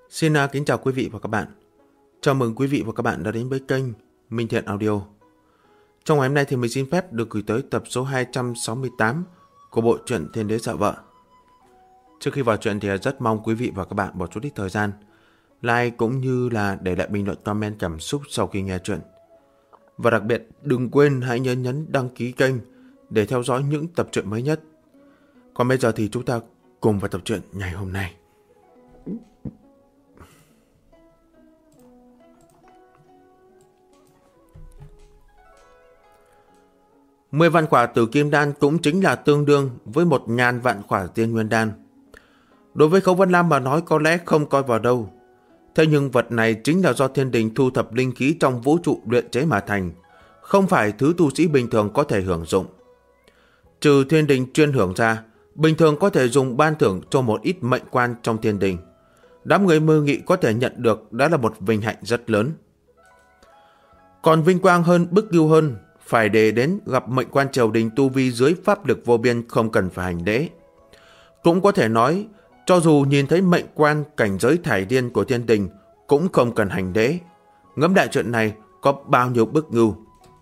Xin kính chào quý vị và các bạn. Chào mừng quý vị và các bạn đã đến với kênh Minh Thiện Audio. Trong ngày hôm nay thì mình xin phép được gửi tới tập số 268 của bộ truyện Thiên Đế Sợ Vợ. Trước khi vào truyện thì rất mong quý vị và các bạn bỏ chút ít thời gian like cũng như là để lại bình luận comment cảm xúc sau khi nghe truyện. Và đặc biệt đừng quên hãy nhấn đăng ký kênh để theo dõi những tập truyện mới nhất. Còn bây giờ thì chúng ta cùng vào tập truyện ngày hôm nay. Mười vạn quả Tử Kim Đan cũng chính là tương đương với 1.000 vạn quả Tiên Nguyên Đan. Đối với Khấu Vân Lam mà nói có lẽ không coi vào đâu. Thế nhưng vật này chính là do thiên đình thu thập linh khí trong vũ trụ luyện chế mà thành, không phải thứ tu sĩ bình thường có thể hưởng dụng. Trừ thiên đình chuyên hưởng ra, bình thường có thể dùng ban thưởng cho một ít mệnh quan trong thiên đình. Đám người Mơ Nghị có thể nhận được đã là một vinh hạnh rất lớn. Còn vinh quang hơn, bức yêu hơn, phải để đến gặp mệnh quan triều đình tu vi dưới pháp lực vô biên không cần phải hành lễ. Cũng có thể nói, cho dù nhìn thấy mệnh quan cảnh giới thải điên của thiên đình cũng không cần hành lễ. Ngẫm đại chuyện này có bao nhiêu bức ngưu.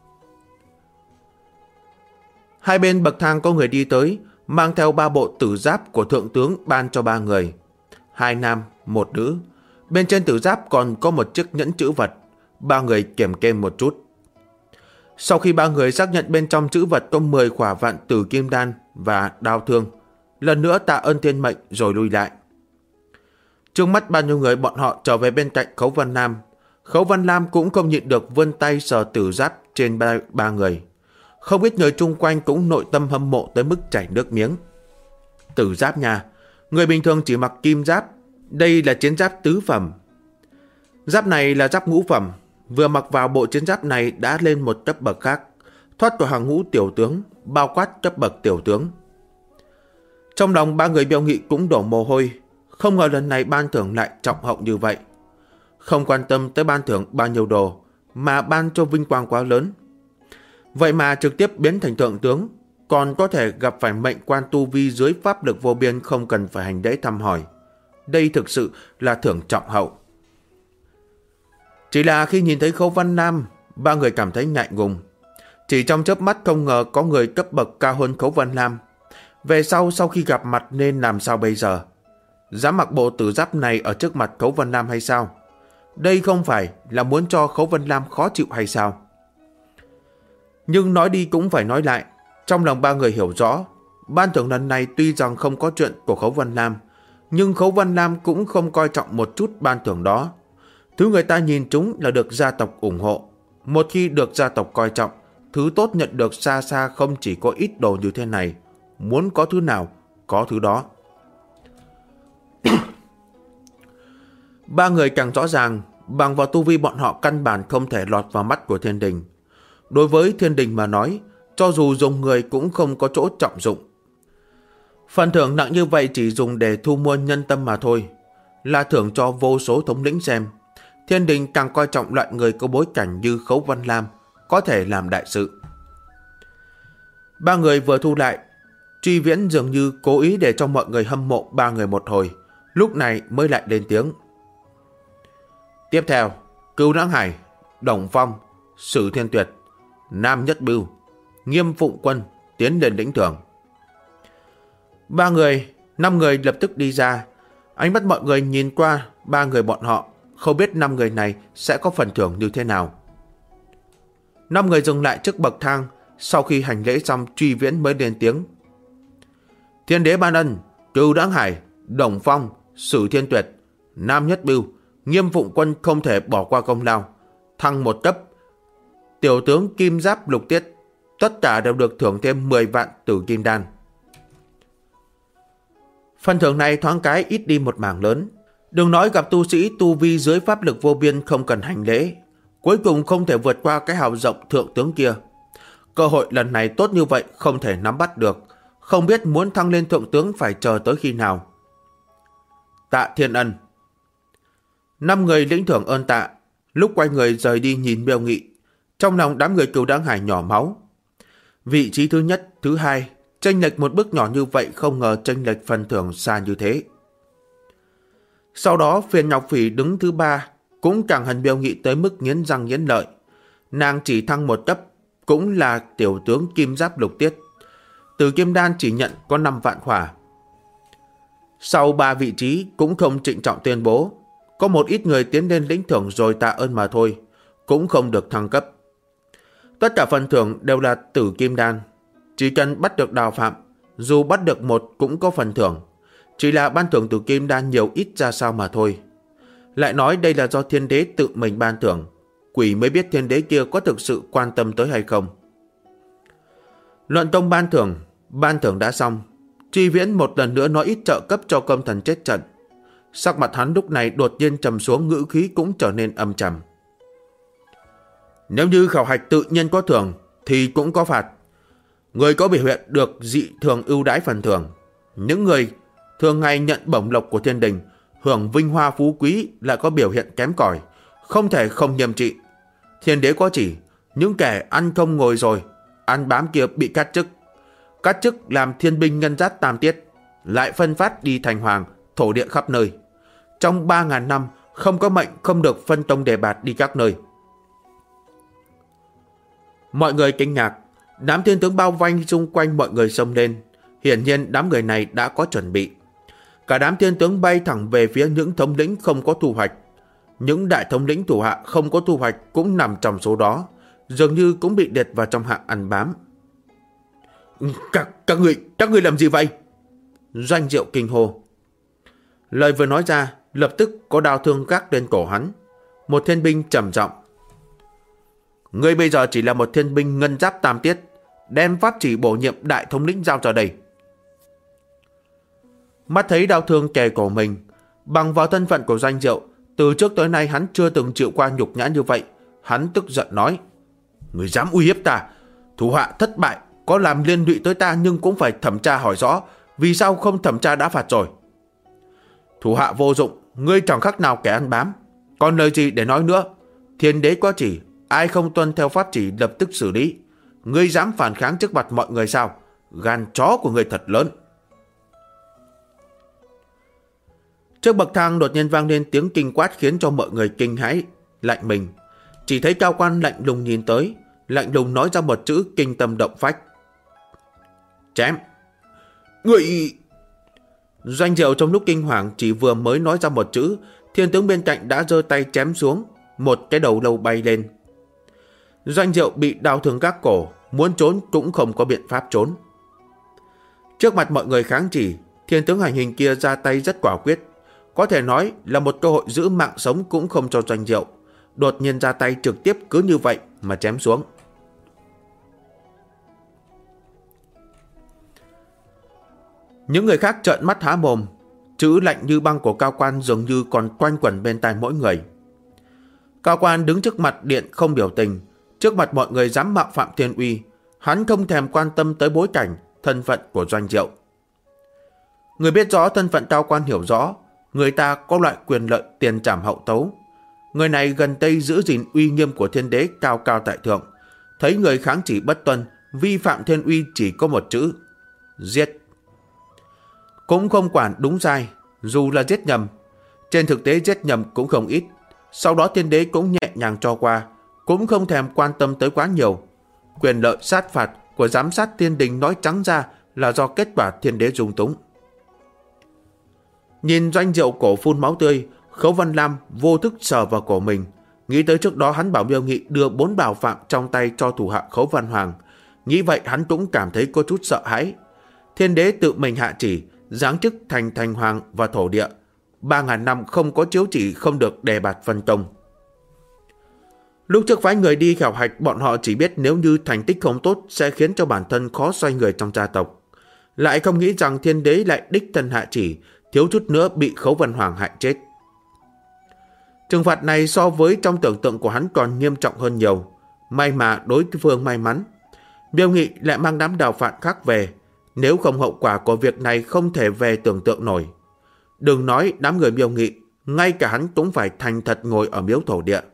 Hai bên bậc thang có người đi tới, mang theo 3 bộ tử giáp của thượng tướng ban cho 3 người. 2 nam, 1 nữ. Bên trên tử giáp còn có một chiếc nhẫn chữ vật. 3 người kiểm kê một chút. Sau khi 3 người xác nhận bên trong chữ vật có 10 quả vạn Tử Kim Đan và đao thương, lần nữa tạ ơn thiên mệnh rồi lui lại. Trước mắt bao nhiêu người bọn họ trở về bên cạnh Khấu Vân Lam. Khấu Vân Lam cũng không nhịn được vươn tay sờ tử giáp trên 3 người. Không ít người chung quanh cũng nội tâm hâm mộ tới mức chảy nước miếng. Tử giáp nha, người bình thường chỉ mặc kim giáp, đây là chiến giáp tứ phẩm. Giáp này là giáp ngũ phẩm, vừa mặc vào bộ chiến giáp này đã lên một cấp bậc khác, thoát khỏi hàng ngũ tiểu tướng, bao quát cấp bậc tiểu tướng. Trong lòng 3 người Biêu Nghị cũng đổ mồ hôi, không ngờ lần này ban thưởng lại trọng hậu như vậy. Không quan tâm tới ban thưởng bao nhiêu đồ, mà ban cho vinh quang quá lớn. Vậy mà trực tiếp biến thành thượng tướng, còn có thể gặp phải mệnh quan tu vi dưới pháp lực vô biên không cần phải hành lễ thăm hỏi. Đây thực sự là thưởng trọng hậu. Chỉ là khi nhìn thấy Khấu Vân Lam, 3 người cảm thấy ngại ngùng. Chỉ trong chớp mắt không ngờ có người cấp bậc cao hơn Khấu Vân Lam. Về sau khi gặp mặt nên làm sao bây giờ? Dám mặc bộ tử giáp này ở trước mặt Khấu Vân Lam hay sao? Đây không phải là muốn cho Khấu Vân Lam khó chịu hay sao? Nhưng nói đi cũng phải nói lại, trong lòng 3 người hiểu rõ, ban thưởng lần này tuy rằng không có chuyện của Khấu Vân Lam, nhưng Khấu Vân Lam cũng không coi trọng một chút ban thưởng đó. Thứ người ta nhìn chúng là được gia tộc ủng hộ. Một khi được gia tộc coi trọng, thứ tốt nhận được xa xa không chỉ có ít đồ như thế này. Muốn có thứ nào, có thứ đó. 3 người càng rõ ràng, bằng vào tu vi bọn họ căn bản không thể lọt vào mắt của thiên đình. Đối với thiên đình mà nói, cho dù dùng người cũng không có chỗ trọng dụng. Phần thưởng nặng như vậy chỉ dùng để thu mua nhân tâm mà thôi, là thưởng cho vô số thống lĩnh xem. Thiên đình càng coi trọng loại người có bối cảnh như Khấu Vân Lam, có thể làm đại sự. 3 người vừa thu lại, Truy Viễn dường như cố ý để cho mọi người hâm mộ 3 người một hồi, lúc này mới lại lên tiếng. Tiếp theo, Cửu Đãng Hải, Đồng Phong, Sử Thiên Tuyệt, Nam Nhất Bưu, Nghiêm Phụng Quân tiến lên lĩnh thưởng. 5 người lập tức đi ra. Ánh mắt mọi người nhìn qua 3 người bọn họ, không biết 5 người này sẽ có phần thưởng như thế nào. 5 người dừng lại trước bậc thang. Sau khi hành lễ xong, Truy Viễn mới lên tiếng. Thiên Đế ban ân, Cửu Đãng Hải, Đồng Phong, Sử Thiên Tuyệt, Nam Nhất Bưu, Nghiêm Phụng Quân không thể bỏ qua công lao, thăng 1 cấp. Tiểu tướng Kim Giáp Lục Tiết, tất cả đều được thưởng thêm 10 vạn Tử Kim Đan. Phần thưởng này thoáng cái ít đi một mảng lớn. Đừng nói gặp tu sĩ tu vi dưới pháp lực vô biên không cần hành lễ, cuối cùng không thể vượt qua cái hào rộng thượng tướng kia. Cơ hội lần này tốt như vậy không thể nắm bắt được, không biết muốn thăng lên thượng tướng phải chờ tới khi nào. Tạ Thiên Ân. 5 người lĩnh thưởng ơn tạ, lúc quay người rời đi nhìn Biêu Nghị, trong lòng đám người Cửu Đãng Hải nhỏ máu. Vị trí thứ nhất, thứ hai, chênh lệch một bước nhỏ như vậy, không ngờ chênh lệch phần thưởng xa như thế. Sau đó Phiền Ngọc Phỉ đứng thứ 3, cũng càng hận Miêu Nghị tới mức nghiến răng nghiến lợi. Nàng chỉ thăng một cấp, cũng là tiểu tướng Kim Giáp Lục Tiết. Từ Kim Đan chỉ nhận có 5 vạn hỏa. Sau 3 vị trí cũng không trịnh trọng tuyên bố, có một ít người tiến lên lĩnh thưởng rồi tạ ơn mà thôi, cũng không được thăng cấp. Tất cả phần thưởng đều là Tử Kim Đan. Chỉ cần bắt được Đào Phạm, dù bắt được một cũng có phần thưởng. Chỉ là ban thưởng Tử Kim Đan nhiều ít ra sao mà thôi. Lại nói đây là do Thiên Đế tự mình ban thưởng, quỷ mới biết Thiên Đế kia có thực sự quan tâm tới hay không. Luận công ban thưởng đã xong. Tri Viễn một lần nữa nói ít trợ cấp cho công thần chết trận. Sắc mặt hắn lúc này đột nhiên trầm xuống, ngữ khí cũng trở nên âm trầm. Nếu như khảo hạch tự nhiên có thưởng thì cũng có phạt. Người có biểu hiện được dị thường ưu đãi phần thưởng. Những người thường ngày nhận bổng lộc của thiên đình, hưởng vinh hoa phú quý lại có biểu hiện kém cỏi, không thể không nghiêm trị. Thiên Đế có chỉ, những kẻ ăn không ngồi rồi, ăn bám kia bị cắt chức. Cắt chức làm thiên binh ngân giáp tam tiết, lại phân phát đi thành hoàng, thổ địa khắp nơi. Trong 3.000 năm, không có mệnh không được phân tông đề bạt đi các nơi. Mọi người kinh ngạc, đám thiên tướng bao vây xung quanh mọi người xông lên. Hiển nhiên đám người này đã có chuẩn bị. Cả đám thiên tướng bay thẳng về phía những thống lĩnh không có thu hoạch. Những đại thống lĩnh thủ hạ không có thu hoạch cũng nằm trong số đó, dường như cũng bị liệt vào trong hạng ăn bám. Các người làm gì vậy? Doanh Diệu kinh hô. Lời vừa nói ra, lập tức có đao thương gác lên cổ hắn. Một thiên binh trầm giọng: Ngươi bây giờ chỉ là một thiên binh ngân giáp tam tiết, đem pháp chỉ bổ nhiệm đại thống lĩnh giao cho đây. Mắt thấy đao thương kề cổ mình, bằng vào thân phận của Doanh Diệu, từ trước tới nay hắn chưa từng chịu qua nhục nhã như vậy. Hắn tức giận nói: Ngươi dám uy hiếp ta, thủ hạ thất bại, có làm liên lụy tới ta nhưng cũng phải thẩm tra hỏi rõ, vì sao không thẩm tra đã phạt rồi. Thủ hạ vô dụng, ngươi chẳng khác nào kẻ ăn bám, còn lời gì để nói nữa. Thiên Đế có chỉ, ai không tuân theo pháp chỉ lập tức xử lý. Ngươi dám phản kháng trước mặt mọi người sao? Gan chó của ngươi thật lớn. Trước bậc thang đột nhiên vang lên tiếng kinh quát khiến cho mọi người kinh hãi, lạnh mình. Chỉ thấy cao quan lạnh lùng nhìn tới, lạnh lùng nói ra một chữ kinh tâm động phách: Chém. Người... Doanh Diệu trong lúc kinh hoàng chỉ vừa mới nói ra một chữ, thiên tướng bên cạnh đã giơ tay chém xuống, một cái đầu lâu bay lên. Doanh Diệu bị đao thương gác cổ, muốn trốn cũng không có biện pháp trốn. Trước mặt mọi người kháng chỉ, thiên tướng hành hình kia ra tay rất quả quyết, có thể nói là một cơ hội giữ mạng sống cũng không cho Doanh Diệu. Đột nhiên ra tay trực tiếp cứ như vậy mà chém xuống. Những người khác trợn mắt há mồm, chữ lạnh như băng của cao quan dường như còn quanh quẩn bên tai mỗi người. Cao quan đứng trước mặt điện không biểu tình, trước mặt mọi người dám mạo phạm thiên uy, hắn không thèm quan tâm tới bối cảnh, thân phận của Doanh Diệu. Người biết rõ thân phận cao quan hiểu rõ, người ta có loại quyền lợi tiền trảm hậu tấu. Người này gần đây giữ gìn uy nghiêm của Thiên Đế cao cao tại thượng, thấy người kháng chỉ bất tuân, vi phạm thiên uy chỉ có một chữ: giết. Cũng không quản đúng sai, dù là giết nhầm. Trên thực tế giết nhầm cũng không ít. Sau đó Thiên Đế cũng nhẹ nhàng cho qua, cũng không thèm quan tâm tới quá nhiều. Quyền lợi sát phạt của giám sát thiên đình nói trắng ra là do kết quả Thiên Đế dung túng. Nhìn Doanh Diệu cổ phun máu tươi, Khấu Văn Lam vô thức sờ vào cổ mình, nghĩ tới trước đó hắn bảo Miêu Nghị đưa 4 bảo phạm trong tay cho thủ hạ Khấu Văn Hoàng. Nghĩ vậy hắn cũng cảm thấy có chút sợ hãi. Thiên Đế tự mình hạ chỉ giáng chức thành thành hoàng và thổ địa, 3.000 năm không có chiếu chỉ không được đề bạt phân tông. Lúc trước phái người đi khảo hạch, bọn họ chỉ biết nếu như thành tích không tốt sẽ khiến cho bản thân khó xoay người trong gia tộc, lại không nghĩ rằng Thiên Đế lại đích thân hạ chỉ, thiếu chút nữa bị Khấu Văn Hoàng hại chết. Trừng phạt này so với trong tưởng tượng của hắn còn nghiêm trọng hơn nhiều. May mà đối phương may mắn, Miêu Nghị lại mang đám đào phạm khác về, nếu không hậu quả của việc này không thể về tưởng tượng nổi. Đừng nói đám người Miêu Nghị, ngay cả hắn cũng phải thành thật ngồi ở miếu thổ địa.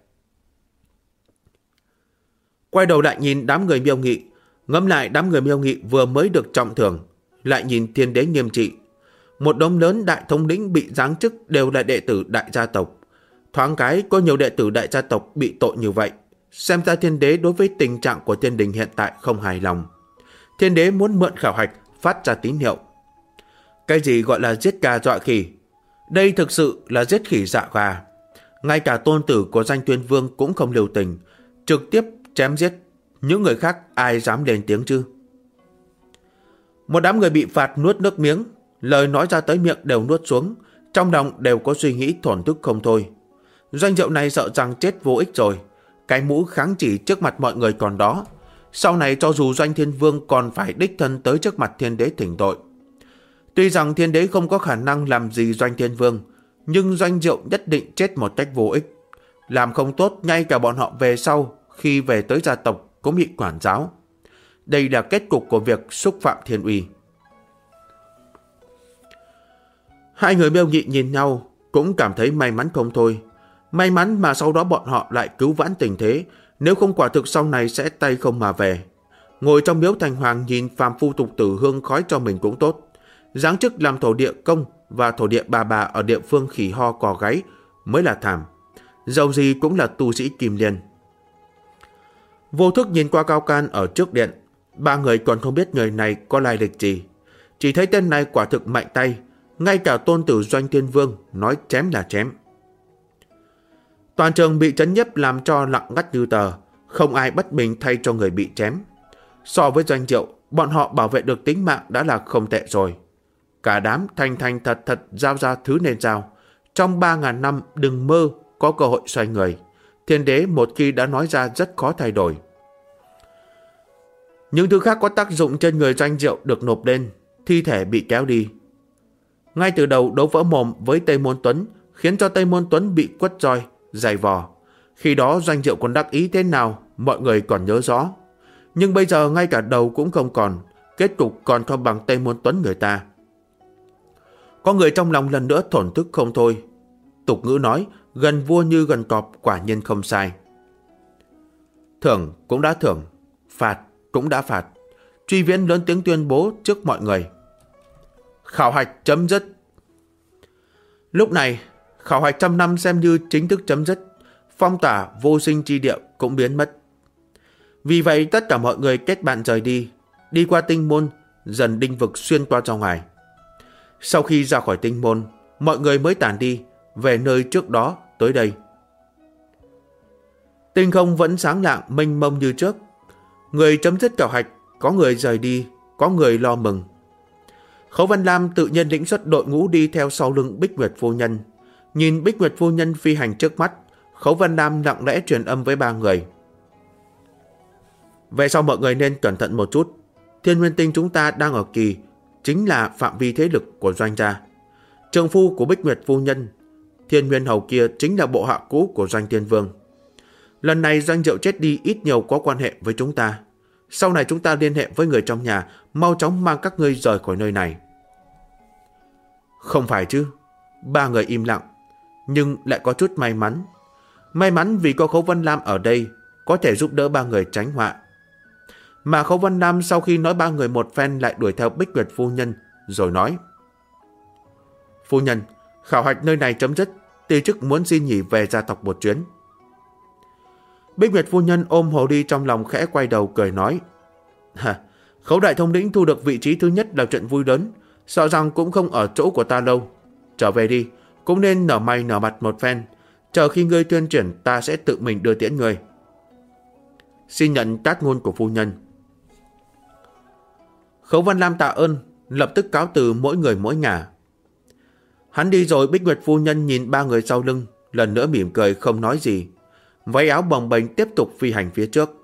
Quay đầu lại nhìn đám người Miêu Nghị, ngẫm lại đám người Miêu Nghị vừa mới được trọng thưởng, lại nhìn Thiên Đế nghiêm trị. Một đống lớn đại thống lĩnh bị giáng chức đều là đệ tử đại gia tộc. Thoáng cái có nhiều đệ tử đại gia tộc bị tội như vậy. Xem ra thiên đế đối với tình trạng của thiên đình hiện tại không hài lòng. Thiên đế muốn mượn khảo hạch phát ra tín hiệu. Cái gì gọi là giết gà dọa khỉ? Đây thực sự là giết khỉ dạ gà. Ngay cả tôn tử của Doanh Tuyên Vương cũng không lưu tình, trực tiếp chém giết. Những người khác ai dám lên tiếng chứ? Một đám người bị phạt nuốt nước miếng, lời nói ra tới miệng đều nuốt xuống, trong lòng đều có suy nghĩ thổn thức không thôi. Doanh Diệu này sợ rằng chết vô ích rồi, cái mũ kháng chỉ trước mặt mọi người còn đó. Sau này cho dù Doanh Thiên Vương còn phải đích thân tới trước mặt thiên đế thỉnh tội. Tuy rằng thiên đế không có khả năng làm gì Doanh Thiên Vương, nhưng Doanh Diệu nhất định chết một cách vô ích. Làm không tốt, ngay cả bọn họ về sau, khi về tới gia tộc cũng bị quản giáo. Đây là kết cục của việc xúc phạm thiên uy. Hai người Miêu Nhị nhìn nhau, cũng cảm thấy may mắn không thôi. May mắn mà sau đó bọn họ lại cứu vãn tình thế, nếu không quả thực sau này sẽ tay không mà về. Ngồi trong miếu thành hoàng nhìn phàm phu tục tử hương khói cho mình cũng tốt. Giáng chức làm thổ địa công và thổ địa bà ở địa phương khỉ ho cò gáy mới là thảm. Dầu gì cũng là tu sĩ kim liên. Vô thức nhìn qua Cao Can ở trước điện. Ba người còn không biết người này có lai lịch gì. Chỉ thấy tên này quả thực mạnh tay. Ngay cả tôn tử Doanh Thiên Vương nói chém là chém. Toàn trường bị trấn nhiếp làm cho lặng ngắt như tờ. Không ai bất bình thay cho người bị chém. So với Doanh Diệu, bọn họ bảo vệ được tính mạng đã là không tệ rồi. Cả đám thành thật giao ra thứ nên giao. Trong 3.000 năm đừng mơ có cơ hội xoay người. Thiên đế một khi đã nói ra rất khó thay đổi. Những thứ khác có tác dụng trên người Doanh Diệu được nộp lên, thi thể bị kéo đi. Ngay từ đầu đấu vỡ mồm với Tây Môn Tuấn, khiến cho Tây Môn Tuấn bị quất roi, giày vò. Khi đó Doanh Diệu còn đắc ý thế nào, mọi người còn nhớ rõ. Nhưng bây giờ ngay cả đầu cũng không còn, kết cục còn không bằng Tây Môn Tuấn người ta. Có người trong lòng lần nữa thổn thức không thôi. Tục ngữ nói, gần vua như gần cọp, quả nhiên không sai. Thưởng cũng đã thưởng, phạt cũng đã phạt. Truy Viễn lớn tiếng tuyên bố trước mọi người. Khảo hạch chấm dứt. Lúc này, khảo hạch trăm năm xem như chính thức chấm dứt. Phong tỏa vô sinh chi địa cũng biến mất. Vì vậy tất cả mọi người kết bạn rời đi, đi qua tinh môn, dần đinh vực xuyên qua ra ngoài. Sau khi ra khỏi tinh môn, mọi người mới tản đi, về nơi trước đó tới đây. Tinh không vẫn sáng lạng mênh mông như trước. Người chấm dứt khảo hạch, có người rời đi, có người lo mừng. Khấu Văn Lam tự nhiên lĩnh xuất đội ngũ đi theo sau lưng Bích Nguyệt phu nhân. Nhìn Bích Nguyệt phu nhân phi hành trước mắt, Khấu Văn Lam lặng lẽ truyền âm với ba người. Về sau mọi người nên cẩn thận một chút. Thiên Nguyên Tinh chúng ta đang ở kỳ, chính là phạm vi thế lực của Doanh gia. Trượng phu của Bích Nguyệt phu nhân, Thiên Nguyên hầu kia chính là bộ hạ cũ của Doanh Thiên Vương. Lần này Doanh Diệu chết đi ít nhiều có quan hệ với chúng ta. Sau này chúng ta liên hệ với người trong nhà, mau chóng mang các ngươi rời khỏi nơi này. Không phải chứ. Ba người im lặng, nhưng lại có chút may mắn. May mắn vì có Khấu Văn Lam ở đây, có thể giúp đỡ ba người tránh họa. Mà Khấu Văn Lam sau khi nói ba người một phen lại đuổi theo Bích Nguyệt phu nhân, rồi nói. Phu nhân, khảo hạch nơi này chấm dứt, ti chức muốn xin nghỉ về gia tộc một chuyến. Bích Nguyệt phu nhân ôm hồ đi trong lòng, khẽ quay đầu cười nói. Khấu đại thống lĩnh thu được vị trí thứ nhất là chuyện vui lớn, sợ rằng cũng không ở chỗ của ta lâu. Trở về đi, cũng nên nở mày nở mặt một phen, chờ khi ngươi tuyên chuyển ta sẽ tự mình đưa tiễn ngươi. Xin nhận cát ngôn của phu nhân. Khấu Văn Lam tạ ơn, lập tức cáo từ mỗi người mỗi ngả. Hắn đi rồi, Bích Nguyệt phu nhân nhìn ba người sau lưng, lần nữa mỉm cười không nói gì. Váy áo bồng bềnh tiếp tục phi hành phía trước.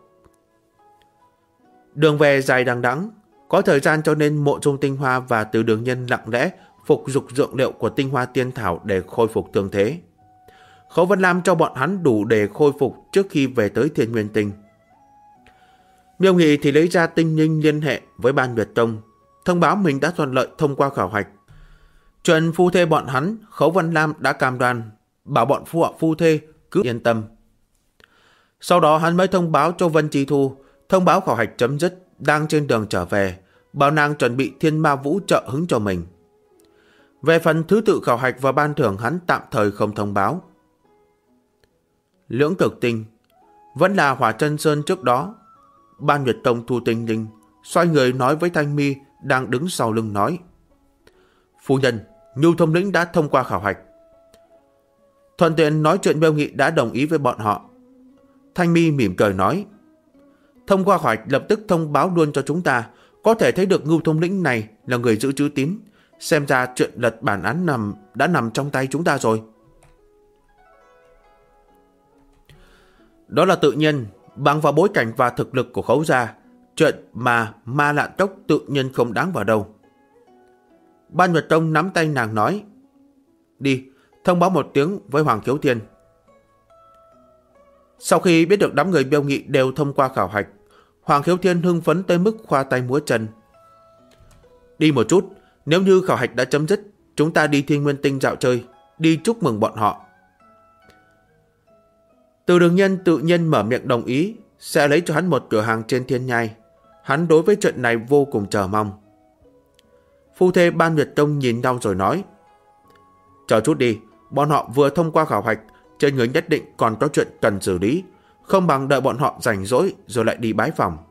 Đường về dài đằng đẵng, có thời gian cho nên Mộ Dung Tinh Hoa và Từ Đường Nhân lặng lẽ phục dục dược liệu của Tinh Hoa Tiên Thảo để khôi phục thương thế. Khấu Văn Lam cho bọn hắn đủ để khôi phục trước khi về tới Thiên Nguyên Tinh. Miêu Nghị thì lấy ra tinh linh liên hệ với Ban Nguyệt Tông, thông báo mình đã thuận lợi thông qua khảo hạch. Chuyện phu thê bọn hắn, Khấu Văn Lam đã cam đoan, bảo bọn phu thê cứ yên tâm. Sau đó hắn mới thông báo cho Vân Chi Thu, thông báo khảo hạch chấm dứt, đang trên đường trở về, bảo nàng chuẩn bị Thiên Ma Vũ trợ hứng cho mình. Về phần thứ tự khảo hạch và ban thưởng hắn tạm thời không thông báo. Lưỡng cực tinh, vẫn là Hỏa Chân Sơn trước đó. Ban Nguyệt Tông Thu Tinh Linh xoay người nói với Thanh Mi đang đứng sau lưng nói: Phu nhân, Nhu Thông Lĩnh đã thông qua khảo hạch. Thuận tiện nói chuyện Miêu Nghị đã đồng ý với bọn họ. Thanh Mi mỉm cười nói: thông qua khảo hạch lập tức thông báo luôn cho chúng ta. Có thể thấy được Ngưu Thông Lĩnh này là người giữ chữ tín. Xem ra chuyện lật bản án đã nằm trong tay chúng ta rồi. Đó là tự nhiên. Bằng vào bối cảnh và thực lực của Khấu gia, chuyện mà Ma Lạn Cốc tự nhiên không đáng vào đâu. Ban Nguyệt Tông nắm tay nàng nói: đi, thông báo một tiếng với Hoàng Khiếu Thiên. Sau khi biết được đám người Miêu Nghị đều thông qua khảo hạch, Hoàng Khiếu Thiên hưng phấn tới mức khoa tay múa chân. Đi một chút, nếu như khảo hạch đã chấm dứt, chúng ta đi Thiên Nguyên Tinh dạo chơi, đi chúc mừng bọn họ. Từ Đường Nhân tự nhiên mở miệng đồng ý, sẽ lấy cho hắn một cửa hàng trên Thiên Nhai. Hắn đối với chuyện này vô cùng chờ mong. Phu thê Ban Nguyệt Tông nhìn nhau rồi nói: chờ chút đi, bọn họ vừa thông qua khảo hạch, trên người nhất định còn có chuyện cần xử lý, không bằng đợi bọn họ rảnh rỗi rồi lại đi bái phòng.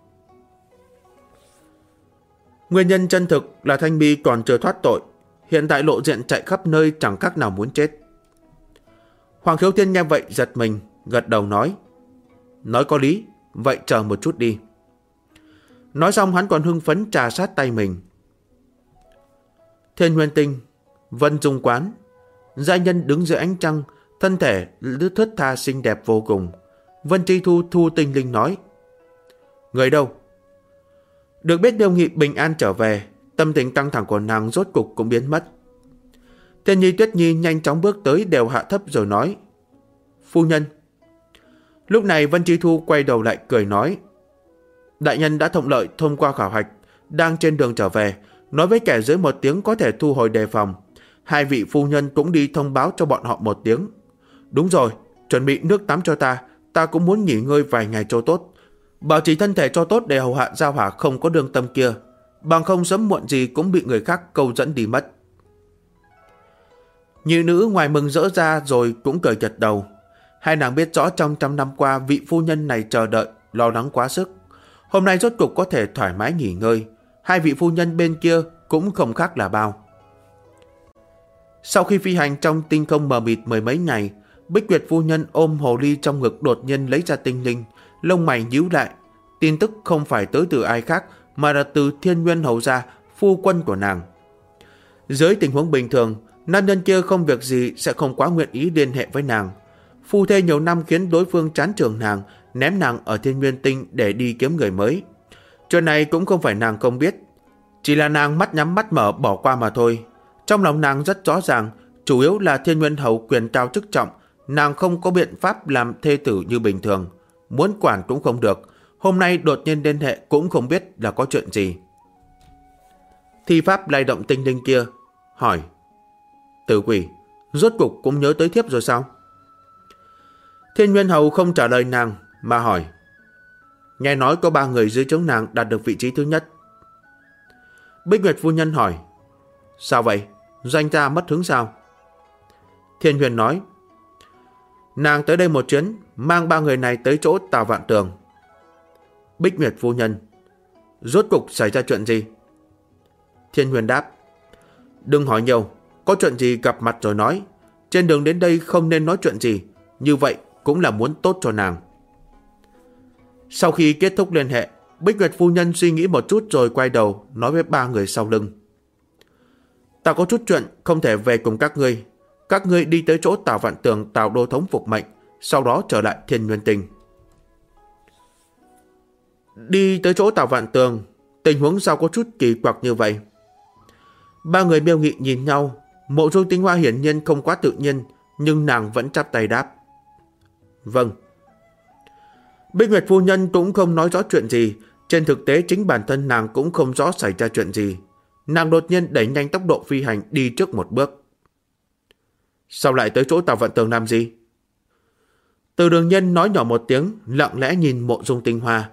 Nguyên nhân chân thực là Thanh Mi còn chưa thoát tội, hiện tại lộ diện chạy khắp nơi chẳng khác nào muốn chết. Hoàng Khiếu Thiên nghe vậy giật mình, gật đầu nói: nói có lý, vậy chờ một chút đi. Nói xong hắn còn hưng phấn trà sát tay mình. Thiên Nguyên Tinh, Vân Dung Quán, giai nhân đứng dưới ánh trăng, thân thể thướt tha xinh đẹp vô cùng. Vân Tri Thu Thu Tinh Linh nói: người đâu? Được biết Miêu Nghị bình an trở về, tâm tình căng thẳng của nàng rốt cục cũng biến mất. Thiên Nhi Tuyết Nhi nhanh chóng bước tới đều hạ thấp rồi nói: phu nhân. Lúc này Vân Tri Thu quay đầu lại cười nói: đại nhân đã thuận lợi thông qua khảo hạch, đang trên đường trở về, nói với kẻ dưới một tiếng có thể thu hồi đề phòng. Hai vị phu nhân cũng đi thông báo cho bọn họ một tiếng. Đúng rồi, chuẩn bị nước tắm cho ta cũng muốn nghỉ ngơi vài ngày cho tốt. Bảo trì thân thể cho tốt để hầu hạ Giao Hỏa không có đương tâm kia, bằng không sớm muộn gì cũng bị người khác câu dẫn đi mất. Nhị nữ ngoài mừng rỡ ra rồi cũng cười gật đầu. Hai nàng biết rõ trong 100 năm qua vị phu nhân này chờ đợi, lo lắng quá sức. Hôm nay rốt cục có thể thoải mái nghỉ ngơi. Hai vị phu nhân bên kia cũng không khác là bao. Sau khi phi hành trong tinh không mờ mịt mười mấy ngày, Bích Nguyệt phu nhân ôm hồ ly trong ngực đột nhiên lấy ra tinh linh, lông mày nhíu lại. Tin tức không phải tới từ ai khác mà là từ Thiên Nguyên hầu gia, phu quân của nàng. Dưới tình huống bình thường, nam nhân kia không việc gì sẽ không quá nguyện ý liên hệ với nàng. Phu thê nhiều năm khiến đối phương chán trường nàng, ném nàng ở Thiên Nguyên Tinh để đi kiếm người mới. Chuyện này cũng không phải nàng không biết, chỉ là nàng mắt nhắm mắt mở bỏ qua mà thôi. Trong lòng nàng rất rõ ràng, chủ yếu là Thiên Nguyên hầu quyền cao chức trọng, nàng không có biện pháp làm thê tử như bình thường, muốn quản cũng không được. Hôm nay đột nhiên liên hệ cũng không biết là có chuyện gì. Thi pháp lay động tinh linh kia hỏi: Tử quỷ, rốt cục cũng nhớ tới thiếp rồi sao? Thiên Nguyên hầu không trả lời nàng mà hỏi: nghe nói có 3 người dưới trướng nàng đạt được vị trí thứ nhất. Bích Nguyệt phu nhân hỏi: sao vậy? Doanh gia mất hứng sao? Thiên Huyền nói: nàng tới đây một chuyến, mang 3 người này tới chỗ Tào Vạn Tường. Bích Nguyệt phu nhân: rốt cục xảy ra chuyện gì? Thiên Huyền đáp: đừng hỏi nhiều, có chuyện gì gặp mặt rồi nói. Trên đường đến đây không nên nói chuyện gì, như vậy cũng là muốn tốt cho nàng. Sau khi kết thúc liên hệ, Bích Nguyệt phu nhân suy nghĩ một chút rồi quay đầu nói với 3 người sau lưng: ta có chút chuyện không thể về cùng các ngươi đi tới chỗ Tào Vạn Tường, Tào đô thống phục mệnh, sau đó trở lại Thiên Nguyên Tinh. Đi tới chỗ Tào Vạn Tường, tình huống sao có chút kỳ quặc như vậy? 3 người Miêu Nghị nhìn nhau. Mộ Dung Tinh Hoa hiển nhiên không quá tự nhiên, nhưng nàng vẫn chắp tay đáp: vâng. Bích Nguyệt phu nhân cũng không nói rõ chuyện gì. Trên thực tế chính bản thân nàng cũng không rõ xảy ra chuyện gì. Nàng đột nhiên đẩy nhanh tốc độ phi hành đi trước một bước. Sao lại tới chỗ Tào Vạn Tường làm gì? Từ Đường Nhân nói nhỏ một tiếng, lặng lẽ nhìn Mộ Dung Tinh Hoa.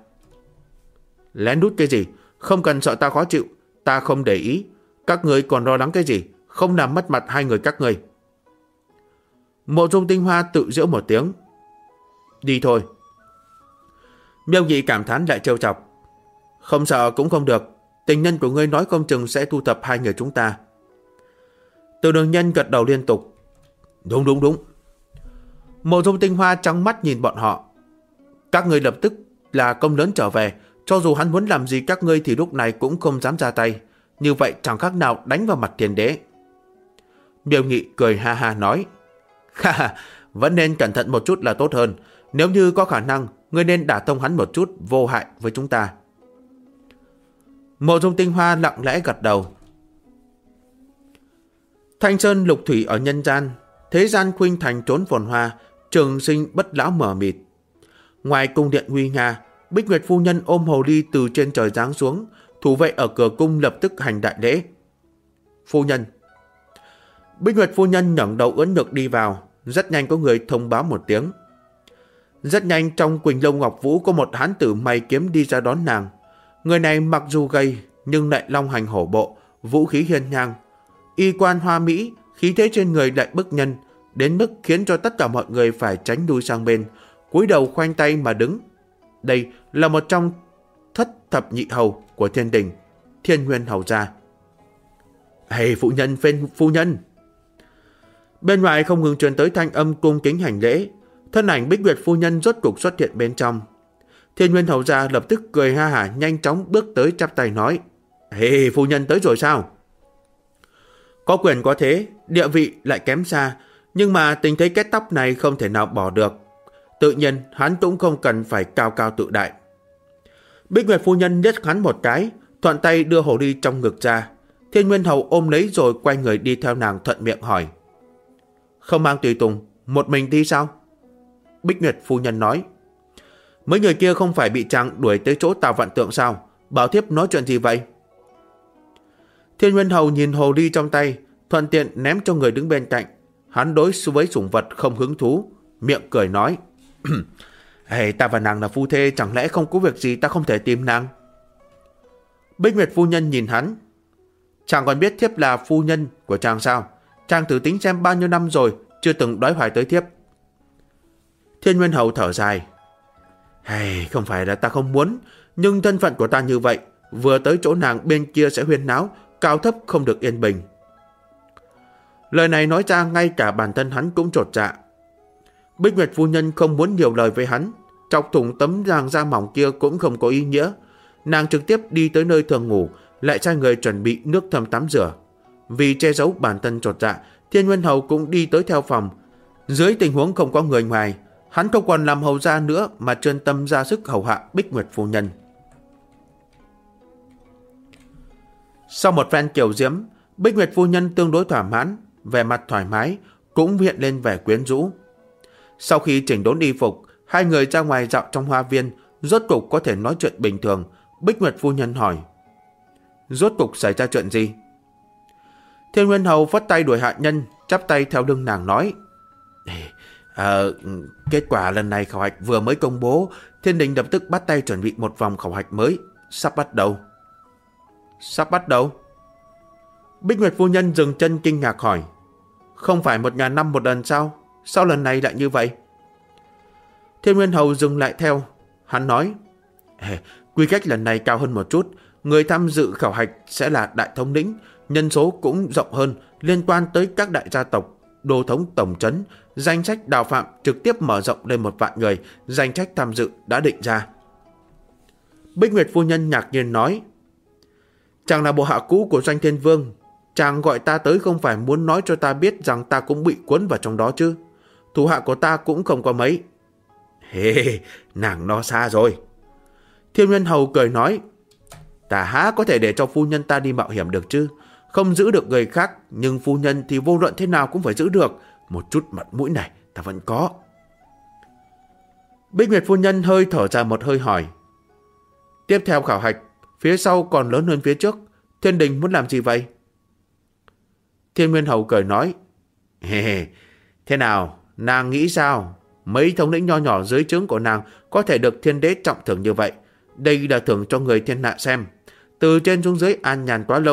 Lén nút cái gì? Không cần sợ ta khó chịu, ta không để ý. Các người còn lo lắng cái gì? không làm mất mặt hai người các ngươi. Mộ Dung Tinh Hoa tự giễu một tiếng. Đi thôi. Miêu Nhị cảm thán lại trêu chọc. Không sợ cũng không được. Tình nhân của ngươi nói không chừng sẽ thu thập hai người chúng ta. Từ Đường Nhân gật đầu liên tục. Đúng. Mộ Dung Tinh Hoa trắng mắt nhìn bọn họ. Các ngươi lập tức là công lớn trở về. Cho dù hắn muốn làm gì các ngươi thì lúc này cũng không dám ra tay. Như vậy chẳng khác nào đánh vào mặt Thiên Đế. Miêu Nhị cười ha ha nói. Ha, vẫn nên cẩn thận một chút là tốt hơn. Nếu như có khả năng, ngươi nên đả thông hắn một chút, vô hại với chúng ta. Mộ Dung Tinh Hoa lặng lẽ gật đầu. Thanh sơn lục thủy ở nhân gian, thế gian khuynh thành trốn phồn hoa, trường sinh bất lão mờ mịt. Ngoài cung điện nguy nga, Bích Nguyệt phu nhân ôm hồ ly từ trên trời giáng xuống, thủ vệ ở cửa cung lập tức hành đại lễ. Phu nhân. Bích Nguyệt phu nhân ngẩng đầu ưỡn ngực đi vào, rất nhanh có người thông báo một tiếng. Rất nhanh trong Quỳnh Lâu Ngọc Vũ có một hán tử mày kiếm đi ra đón nàng. Người này mặc dù gầy nhưng lại long hành hổ bộ, vũ khí hiên ngang, y quan hoa mỹ, khí thế trên người lại bức nhân, đến mức khiến cho tất cả mọi người phải tránh đuôi sang bên, cúi đầu khoanh tay mà đứng. Đây là một trong thất thập nhị hầu của thiên đình, Thiên Nguyên hầu gia. Hey, phu nhân. Bên ngoài không ngừng truyền tới thanh âm cung kính hành lễ. Thân ảnh Bích Nguyệt phu nhân rốt cục xuất hiện bên trong. Thiên Nguyên hầu gia lập tức cười ha hả, nhanh chóng bước tới chắp tay nói. Hey, phu nhân tới rồi sao? Có quyền có thế, địa vị lại kém xa, nhưng mà tình thế kết tóc này không thể nào bỏ được. Tự nhiên hắn cũng không cần phải cao cao tự đại. Bích Nguyệt phu nhân liếc hắn một cái, thuận tay đưa hồ ly trong ngực ra. Thiên Nguyên hầu ôm lấy rồi quay người đi theo nàng, thuận miệng hỏi. Không mang tùy tùng, một mình đi sao? Bích Nguyệt phu nhân nói. Mấy người kia không phải bị chàng đuổi tới chỗ Tào Vạn Tượng sao? Bảo thiếp nói chuyện gì vậy? Thiên Nguyên hầu nhìn hồ ly trong tay, thuận tiện ném cho người đứng bên cạnh. Hắn đối với sủng vật không hứng thú, miệng cười nói. Hey, ta và nàng là phu thê, chẳng lẽ không có việc gì ta không thể tìm nàng? Bích Nguyệt phu nhân nhìn hắn. Chàng còn biết thiếp là phu nhân của chàng sao? Chàng thử tính xem bao nhiêu năm rồi chưa từng đói hoài tới thiếp. Thiên Nguyên hầu thở dài. Hey, không phải là ta không muốn, nhưng thân phận của ta như vậy, vừa tới chỗ nàng bên kia sẽ huyên náo, cao thấp không được yên bình. Lời này nói ra ngay cả bản thân hắn cũng chột dạ. Bích Nguyệt phu nhân không muốn nhiều lời với hắn, chọc thủng tấm ràng da mỏng kia cũng không có ý nghĩa. Nàng trực tiếp đi tới nơi thường ngủ, lại sai người chuẩn bị nước thơm tắm rửa. Vì che giấu bản thân chột dạ, Thiên Nguyên hầu cũng đi tới theo phòng. Dưới tình huống không có người ngoài, hắn không còn làm hầu gia nữa mà chuyên tâm ra sức hầu hạ Bích Nguyệt phu nhân. Sau một phen kiều diễm, Bích Nguyệt phu nhân tương đối thỏa mãn, vẻ mặt thoải mái, cũng hiện lên vẻ quyến rũ. Sau khi chỉnh đốn y phục, hai người ra ngoài dạo trong hoa viên, rốt cục có thể nói chuyện bình thường. Bích Nguyệt phu nhân hỏi. Rốt cục xảy ra chuyện gì? Thiên Nguyên hầu phất tay đuổi hạ nhân, chắp tay theo lưng nàng nói. Kết quả lần này khảo hạch vừa mới công bố, thiên đình lập tức bắt tay chuẩn bị một vòng khảo hạch mới, sắp bắt đầu. Sắp bắt đầu? Bích Nguyệt phu nhân dừng chân kinh ngạc hỏi. Không phải 1.000 năm một lần sao? Sao lần này lại như vậy? Thiên Nguyên hầu dừng lại theo. Hắn nói. Quy cách lần này cao hơn một chút. Người tham dự khảo hạch sẽ là đại thống lĩnh, nhân số cũng rộng hơn, liên quan tới các đại gia tộc, đô thống tổng trấn. Danh sách đào phạm trực tiếp mở rộng lên 1 vạn người. Danh sách tham dự đã định ra. Bích Nguyệt phu nhân ngạc nhiên nói. Chàng là bộ hạ cũ của Doanh Thiên Vương. Chàng gọi ta tới không phải muốn nói cho ta biết rằng ta cũng bị cuốn vào trong đó chứ? Thủ hạ của ta cũng không có mấy. Nàng no xa rồi. Thiên Nguyên hầu cười nói. Ta há có thể để cho phu nhân ta đi mạo hiểm được chứ? Không giữ được người khác, nhưng phu nhân thì vô luận thế nào cũng phải giữ được. Một chút mặt mũi này ta vẫn có. Bích Nguyệt phu nhân hơi thở ra một hơi hỏi. Tiếp theo khảo hạch, phía sau còn lớn hơn phía trước, thiên đình muốn làm gì vậy? Thiên Nguyên hầu cười nói. Thế nào, nàng nghĩ sao? Mấy thống lĩnh nho nhỏ dưới trướng của nàng có thể được thiên đế trọng thưởng như vậy. Đây là thưởng cho người thiên hạ xem. Từ trên xuống dưới an nhàn quá lâu,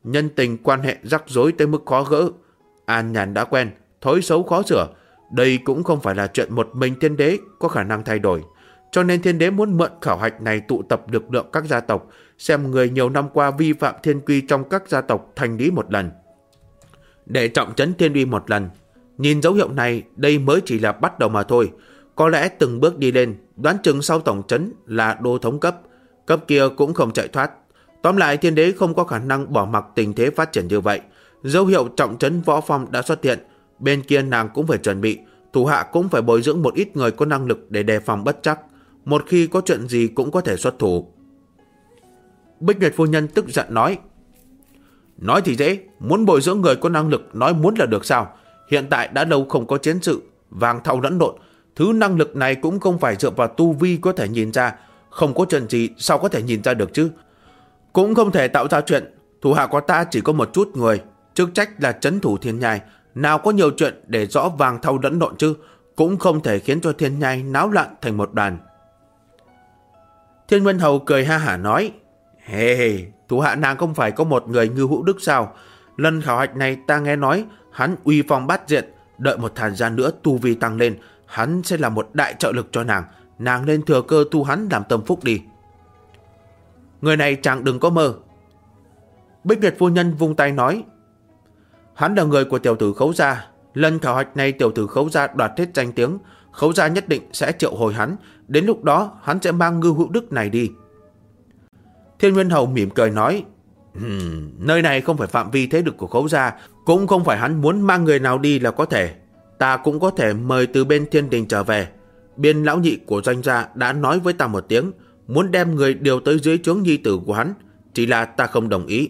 Nhân tình quan hệ rắc rối tới mức khó gỡ. An nhàn đã quen, thói xấu khó sửa. Đây cũng không phải là chuyện một mình thiên đế có khả năng thay đổi. Cho nên thiên đế muốn mượn khảo hạch này tụ tập lực lượng các gia tộc, xem người nhiều năm qua vi phạm thiên quy trong các gia tộc thành lý một lần, để trọng trấn thiên uy một lần. Nhìn dấu hiệu này, đây mới chỉ là bắt đầu mà thôi. Có lẽ từng bước đi lên, đoán chừng sau tổng trấn là đô thống cấp kia cũng không chạy thoát. Tóm lại, thiên đế không có khả năng bỏ mặc tình thế phát triển như vậy. Dấu hiệu trọng trấn võ phong đã xuất hiện, bên kia nàng cũng phải chuẩn bị, thủ hạ cũng phải bồi dưỡng một ít người có năng lực để đề phòng bất trắc. Một khi có chuyện gì cũng có thể xuất thủ. Bích Nguyệt phu nhân tức giận nói: Nói thì dễ, muốn bồi dưỡng người có năng lực nói muốn là được sao? Hiện tại đã lâu không có chiến sự, vàng thau lẫn lộn, thứ năng lực này cũng không phải dựa vào tu vi có thể nhìn ra. Không có chuyện gì sao có thể nhìn ra được chứ? Cũng không thể tạo ra chuyện. Thủ hạ của ta chỉ có một chút người, chức trách là trấn thủ thiên nhai, nào có nhiều chuyện để rõ vàng thau lẫn lộn chứ. Cũng không thể khiến cho thiên nhai náo loạn thành một đoàn. Thiên Nguyên Hầu cười ha hả nói: Thủ hạ nàng không phải có một người Ngưu Hữu Đức sao? Lần khảo hạch này ta nghe nói hắn uy phong bát diện, đợi một thời gian nữa tu vi tăng lên, hắn sẽ là một đại trợ lực cho nàng. Nàng nên thừa cơ thu hắn làm tâm phúc đi. Người này chàng đừng có mơ. Bích Nguyệt phu nhân vung tay nói: Hắn là người của tiểu tử Khấu gia. Lần khảo hạch này tiểu tử Khấu gia đoạt hết danh tiếng, Khấu gia nhất định sẽ triệu hồi hắn. Đến lúc đó hắn sẽ mang Ngưu Hữu Đức này đi. Thiên Nguyên Hầu mỉm cười nói: Nơi này không phải phạm vi thế lực của Khấu gia, cũng không phải hắn muốn mang người nào đi là có thể. Ta cũng có thể mời từ bên Thiên Đình trở về. Biên lão nhị của Doanh gia đã nói với ta một tiếng, muốn đem người điều tới dưới trướng nhi tử của hắn, chỉ là ta không đồng ý.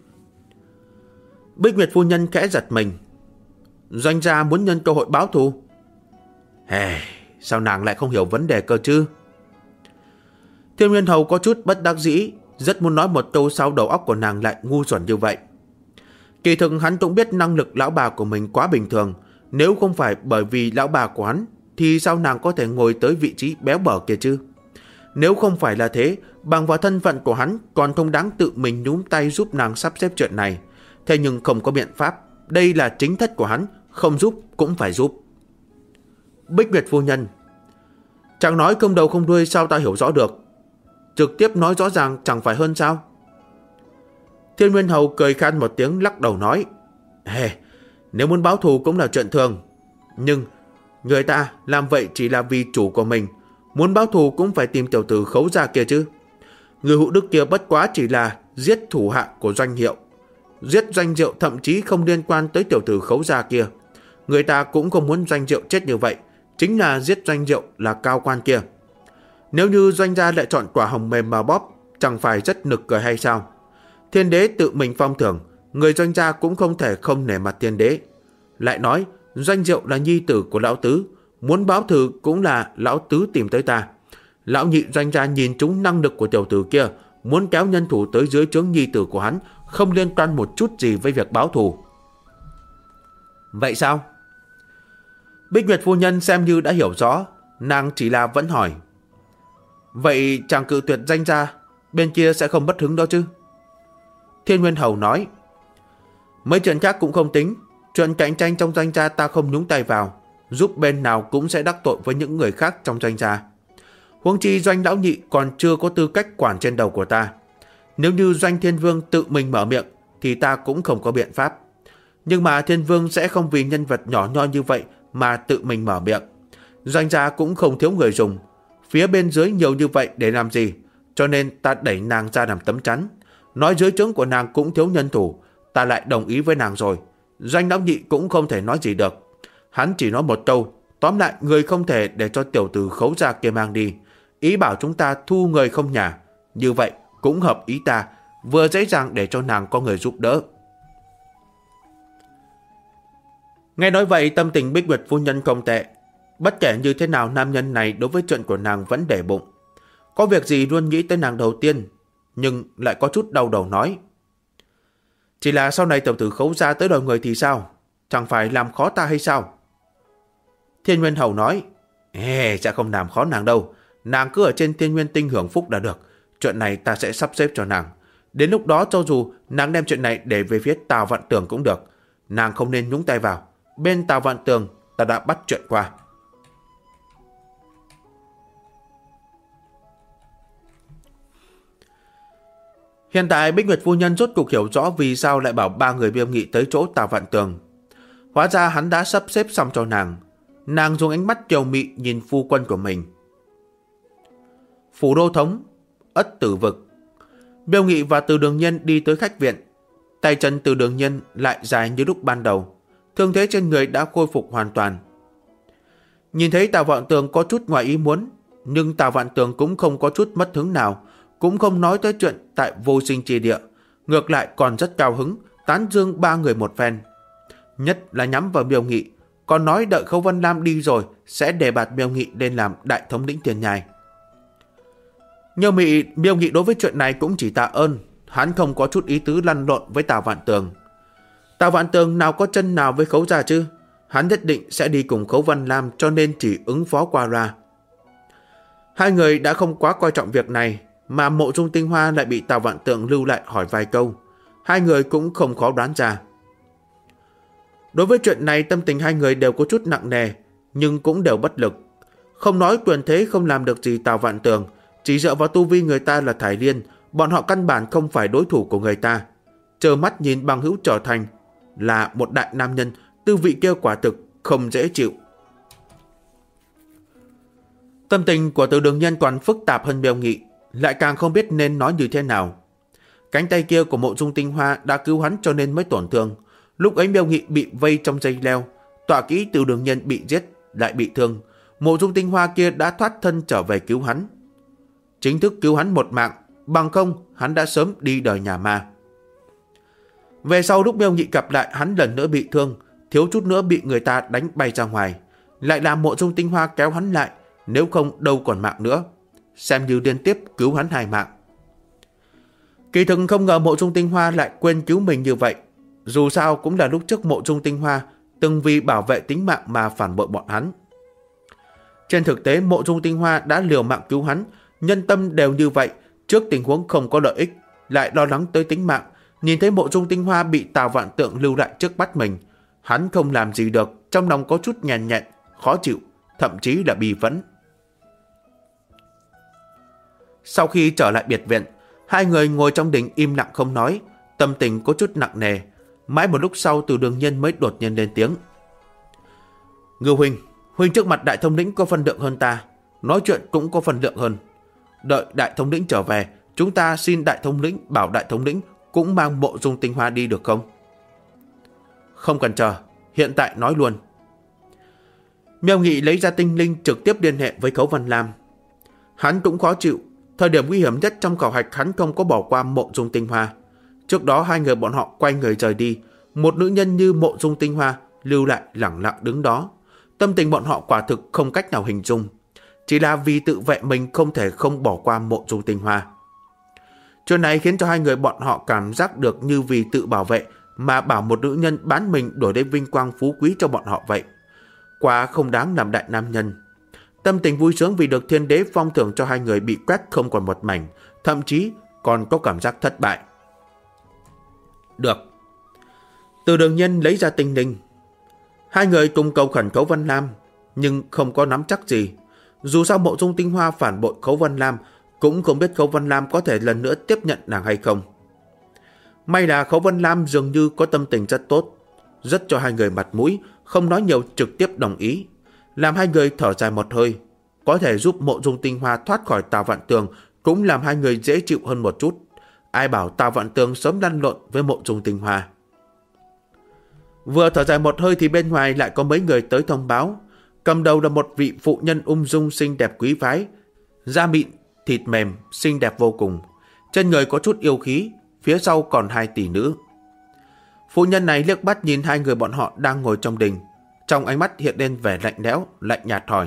Bích Nguyệt phu nhân khẽ giật mình. Doanh gia muốn nhân cơ hội báo thù? Sao nàng lại không hiểu vấn đề cơ chứ? Thiên Nguyên Hầu có chút bất đắc dĩ, rất muốn nói một câu sao đầu óc của nàng lại ngu xuẩn như vậy. Kỳ thực hắn cũng biết năng lực lão bà của mình quá bình thường. Nếu không phải bởi vì lão bà của hắn, thì sao nàng có thể ngồi tới vị trí béo bở kia chứ? Nếu không phải là thế, bằng vào thân phận của hắn còn không đáng tự mình nhúng tay giúp nàng sắp xếp chuyện này. Thế nhưng không có biện pháp, đây là chính thất của hắn, không giúp cũng phải giúp. Bích Nguyệt phu nhân: Chàng nói không đầu không đuôi sao ta hiểu rõ được? Trực tiếp nói rõ ràng chẳng phải hơn sao? Thiên Nguyên Hầu cười khan một tiếng lắc đầu nói: Nếu muốn báo thù cũng là chuyện thường. Nhưng người ta làm vậy chỉ là vì chủ của mình. Muốn báo thù cũng phải tìm tiểu tử Khấu gia kia chứ. Người Hữu Đức kia bất quá chỉ là giết thủ hạ của Doanh Hiệu. Giết Doanh Diệu thậm chí không liên quan tới tiểu tử Khấu gia kia. Người ta cũng không muốn Doanh Diệu chết như vậy. Chính là giết Doanh Diệu là cao quan kia. Nếu như Doanh gia lại chọn quả hồng mềm mà bóp, chẳng phải rất nực cười hay sao? Thiên đế tự mình phong thưởng, người Doanh gia cũng không thể không nể mặt thiên đế. Lại nói Doanh Diệu là nhi tử của lão tứ, muốn báo thù cũng là lão tứ tìm tới ta. Lão nhị Doanh gia nhìn trúng năng lực của tiểu tử kia, muốn kéo nhân thủ tới dưới trướng nhi tử của hắn, không liên quan một chút gì với việc báo thù. Vậy sao? Bích Nguyệt phu nhân xem như đã hiểu rõ, nàng chỉ là vẫn hỏi: Vậy chàng cự tuyệt Doanh gia, bên kia sẽ không bất hứng đó chứ? Thiên Nguyên Hầu nói: Mấy chuyện khác cũng không tính, chuyện cạnh tranh trong Doanh gia ta không nhúng tay vào, giúp bên nào cũng sẽ đắc tội với những người khác trong Doanh gia. Huống chi Doanh lão nhị còn chưa có tư cách quản trên đầu của ta. Nếu như Doanh Thiên Vương tự mình mở miệng thì ta cũng không có biện pháp. Nhưng mà Thiên Vương sẽ không vì nhân vật nhỏ nhoi như vậy mà tự mình mở miệng. Doanh gia cũng không thiếu người dùng, phía bên dưới nhiều như vậy để làm gì? Cho nên ta đẩy nàng ra làm tấm chắn. Nói dưới trướng của nàng cũng thiếu nhân thủ, ta lại đồng ý với nàng rồi. Doanh lão nhị cũng không thể nói gì được. Hắn chỉ nói một câu: Tóm lại người không thể để cho tiểu tử Khấu gia kia mang đi. Ý bảo chúng ta thu người không nhà. Như vậy cũng hợp ý ta, vừa dễ dàng để cho nàng có người giúp đỡ. Nghe nói vậy, tâm tình Bích Nguyệt phu nhân không tệ. Bất kể như thế nào, nam nhân này đối với chuyện của nàng vẫn để bụng. Có việc gì luôn nghĩ tới nàng đầu tiên, nhưng lại có chút đau đầu nói: Chỉ là sau này tiểu tử Khấu gia tới đòi người thì sao? Chẳng phải làm khó ta hay sao? Thiên Nguyên Hầu nói: Sẽ không làm khó nàng đâu. Nàng cứ ở trên Thiên Nguyên Tinh hưởng phúc là được. Chuyện này ta sẽ sắp xếp cho nàng. Đến lúc đó cho dù nàng đem chuyện này để về phía Tào Vạn Tường cũng được, nàng không nên nhúng tay vào. Bên Tào Vạn Tường ta đã bắt chuyện qua. Hiện tại Bích Nguyệt phu nhân rốt cuộc hiểu rõ vì sao lại bảo ba người Miêu Nghị tới chỗ Tào Vạn Tường. Hóa ra hắn đã sắp xếp xong cho nàng. Nàng dùng ánh mắt kiều mị nhìn phu quân của mình. Phủ Đô Thống, Ất Tử Vực. Miêu Nghị và Từ Đường Nhân đi tới khách viện. Tay chân Từ Đường Nhân lại dài như lúc ban đầu. Thương thế trên người đã khôi phục hoàn toàn. Nhìn thấy Tào Vạn Tường có chút ngoài ý muốn, nhưng Tào Vạn Tường cũng không có chút mất hứng nào, cũng không nói tới chuyện tại Vô Sinh Chi Địa, ngược lại còn rất cao hứng, tán dương ba người một phen. Nhất là nhắm vào Miêu Nghị, còn nói đợi Khấu Vân Lam đi rồi sẽ đề bạt Miêu Nghị lên làm đại thống lĩnh Tiền Nhai. Miêu Nghị đối với chuyện này cũng chỉ tạ ơn, hắn không có chút ý tứ lăn lộn với Tào Vạn Tường. Tào Vạn Tường nào có chân nào với Khấu gia chứ, hắn nhất định sẽ đi cùng Khấu Vân Lam, cho nên chỉ ứng phó qua loa. Hai người đã không quá coi trọng việc này, mà Mộ Dung Tinh Hoa lại bị Tào Vạn Tường lưu lại hỏi vài câu. Hai người cũng không khó đoán ra. Đối với chuyện này tâm tình hai người đều có chút nặng nề, nhưng cũng đều bất lực. Không nói quyền thế không làm được gì Tào Vạn Tường, chỉ dựa vào tu vi người ta là Thải Liên, bọn họ căn bản không phải đối thủ của người ta. Trơ mắt nhìn bằng hữu trở thành là một đại nam nhân, tư vị kia quả thực không dễ chịu. Tâm tình của Từ Đường Nhân còn phức tạp hơn Miêu Nghị, lại càng không biết nên nói như thế nào. Cánh tay kia của Mộ Dung Tinh Hoa đã cứu hắn cho nên mới tổn thương. Lúc ấy Miêu Nghị bị vây trong dây leo, tọa kỹ Từ Đường Nhân bị giết lại bị thương. Mộ Dung Tinh Hoa kia đã thoát thân trở về cứu hắn, chính thức cứu hắn một mạng, bằng không hắn đã sớm đi đời nhà ma. Về sau lúc Miêu Nghị gặp lại hắn lần nữa bị thương, thiếu chút nữa bị người ta đánh bay ra ngoài, lại làm Mộ Dung Tinh Hoa kéo hắn lại, nếu không đâu còn mạng nữa, xem như liên tiếp cứu hắn 2 mạng. Kỳ thực không ngờ Mộ Dung Tinh Hoa lại quên cứu mình như vậy. Dù sao cũng là lúc trước Mộ Dung Tinh Hoa từng vì bảo vệ tính mạng mà phản bội bọn hắn. Trên thực tế Mộ Dung Tinh Hoa đã liều mạng cứu hắn, nhân tâm đều như vậy, trước tình huống không có lợi ích lại lo lắng tới tính mạng. Nhìn thấy Mộ Dung Tinh Hoa bị Tào Vạn Tượng lưu lại trước mắt mình, hắn không làm gì được, trong lòng có chút nhàn nhẹn, khó chịu, thậm chí là bi phẫn. Sau khi trở lại biệt viện, hai người ngồi trong đình im lặng không nói, tâm tình có chút nặng nề. Mãi một lúc sau Từ Đường Nhân mới đột nhiên lên tiếng. Ngưu huynh, huynh trước mặt đại thống lĩnh có phân lượng hơn ta, nói chuyện cũng có phân lượng hơn. Đợi đại thống lĩnh trở về, chúng ta xin đại thống lĩnh bảo đại thống lĩnh cũng mang Mộ Dung Tinh Hoa đi được không? Không cần chờ, hiện tại nói luôn. Miêu Nghị lấy ra tinh linh trực tiếp liên hệ với Khấu Vân Lam. Hắn cũng khó chịu, thời điểm nguy hiểm nhất trong khảo hạch hắn không có bỏ qua Mộ Dung Tinh Hoa. Trước đó hai người bọn họ quay người rời đi, một nữ nhân như Mộ Dung Tinh Hoa lưu lại lẳng lặng đứng đó. Tâm tình bọn họ quả thực không cách nào hình dung, chỉ là vì tự vệ mình không thể không bỏ qua Mộ Dung Tinh Hoa. Chuyện này khiến cho hai người bọn họ cảm giác được như vì tự bảo vệ mà bảo một nữ nhân bán mình đổi lấy vinh quang phú quý cho bọn họ vậy. Quá không đáng làm đại nam nhân. Tâm tình vui sướng vì được thiên đế phong thưởng cho hai người bị quét không còn một mảnh, thậm chí còn có cảm giác thất bại. Được. Từ Đường Nhân lấy ra tinh linh. Hai người cùng cầu khẩn Khấu Vân Lam, nhưng không có nắm chắc gì. Dù sao Mộ Dung Tinh Hoa phản bội Khấu Vân Lam, cũng không biết Khấu Vân Lam có thể lần nữa tiếp nhận nàng hay không. May là Khấu Vân Lam dường như có tâm tình rất tốt, rất cho hai người mặt mũi, không nói nhiều trực tiếp đồng ý, làm hai người thở dài một hơi. Có thể giúp Mộ Dung Tinh Hoa thoát khỏi Tào Vạn Tường cũng làm hai người dễ chịu hơn một chút. Ai bảo Tào Vạn Tường sớm lăn lộn với Mộ Dung Tinh Hoa. Vừa thở dài một hơi thì bên ngoài lại có mấy người tới thông báo. Cầm đầu là một vị phụ nhân ung dung xinh đẹp quý phái, da mịn, thịt mềm, xinh đẹp vô cùng. Trên người có chút yêu khí, phía sau còn 2 tỷ nữ. Phụ nhân này liếc mắt nhìn hai người bọn họ đang ngồi trong đình, trong ánh mắt hiện lên vẻ lạnh lẽo, lạnh nhạt hỏi.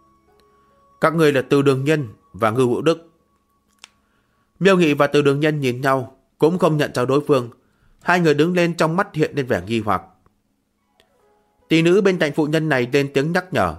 Các người là Từ Đường Nhân và Ngưu Hữu Đức. Miêu Nghị và Từ Đường Nhân nhìn nhau, cũng không nhận ra đối phương. Hai người đứng lên, trong mắt hiện lên vẻ nghi hoặc. Tỷ nữ bên cạnh phụ nhân này lên tiếng nhắc nhở.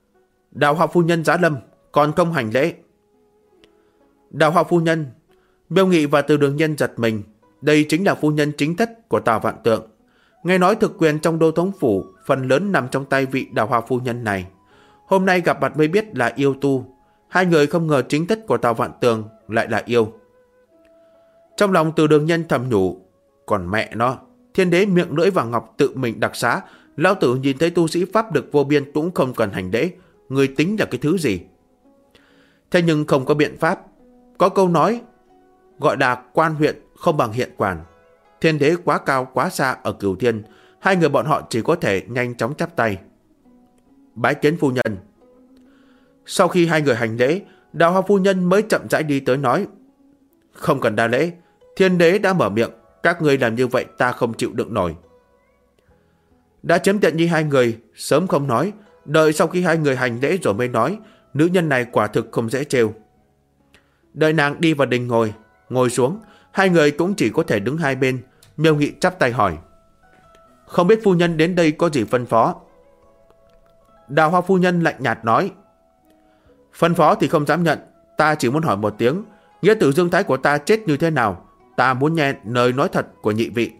Đào Hoa phu nhân giá lâm, còn không hành lễ. Đào Hoa phu nhân, Miêu Nghị và Từ Đường Nhân giật mình. Đây chính là phu nhân chính thất của Tào Vạn Tượng. Nghe nói thực quyền trong Đô Thống Phủ phần lớn nằm trong tay vị Đào Hoa phu nhân này. Hôm nay gặp mặt mới biết là yêu tu. Hai người không ngờ chính thất của Tào Vạn Tường lại là yêu. Trong lòng Từ Đường Nhân thầm nhủ, còn mẹ nó, Thiên Đế miệng lưỡi vàng ngọc tự mình đặc xá, lão tử nhìn thấy tu sĩ pháp lực vô biên cũng không cần hành lễ, người tính là cái thứ gì? Thế nhưng không có biện pháp. Có câu nói gọi là quan huyện không bằng hiện quản. Thiên Đế quá cao quá xa ở Cửu Thiên, hai người bọn họ chỉ có thể nhanh chóng chắp tay. Bái kiến phu nhân. Sau khi hai người hành lễ, Đào Hoa phu nhân mới chậm rãi đi tới nói, không cần đa lễ, Thiên Đế đã mở miệng, các người làm như vậy ta không chịu đựng nổi. Đã chiếm tiện nghi hai người, sớm không nói, đợi sau khi hai người hành lễ rồi mới nói, nữ nhân này quả thực không dễ trêu. Đợi nàng đi vào đình ngồi xuống, hai người cũng chỉ có thể đứng hai bên. Miêu Nghị chắp tay hỏi, không biết phu nhân đến đây có gì phân phó? Đào Hoa phu nhân lạnh nhạt nói, phân phó thì không dám nhận, ta chỉ muốn hỏi một tiếng, nghĩa tử Dương Thái của ta chết như thế nào? Ta muốn nghe lời nói thật của nhị vị.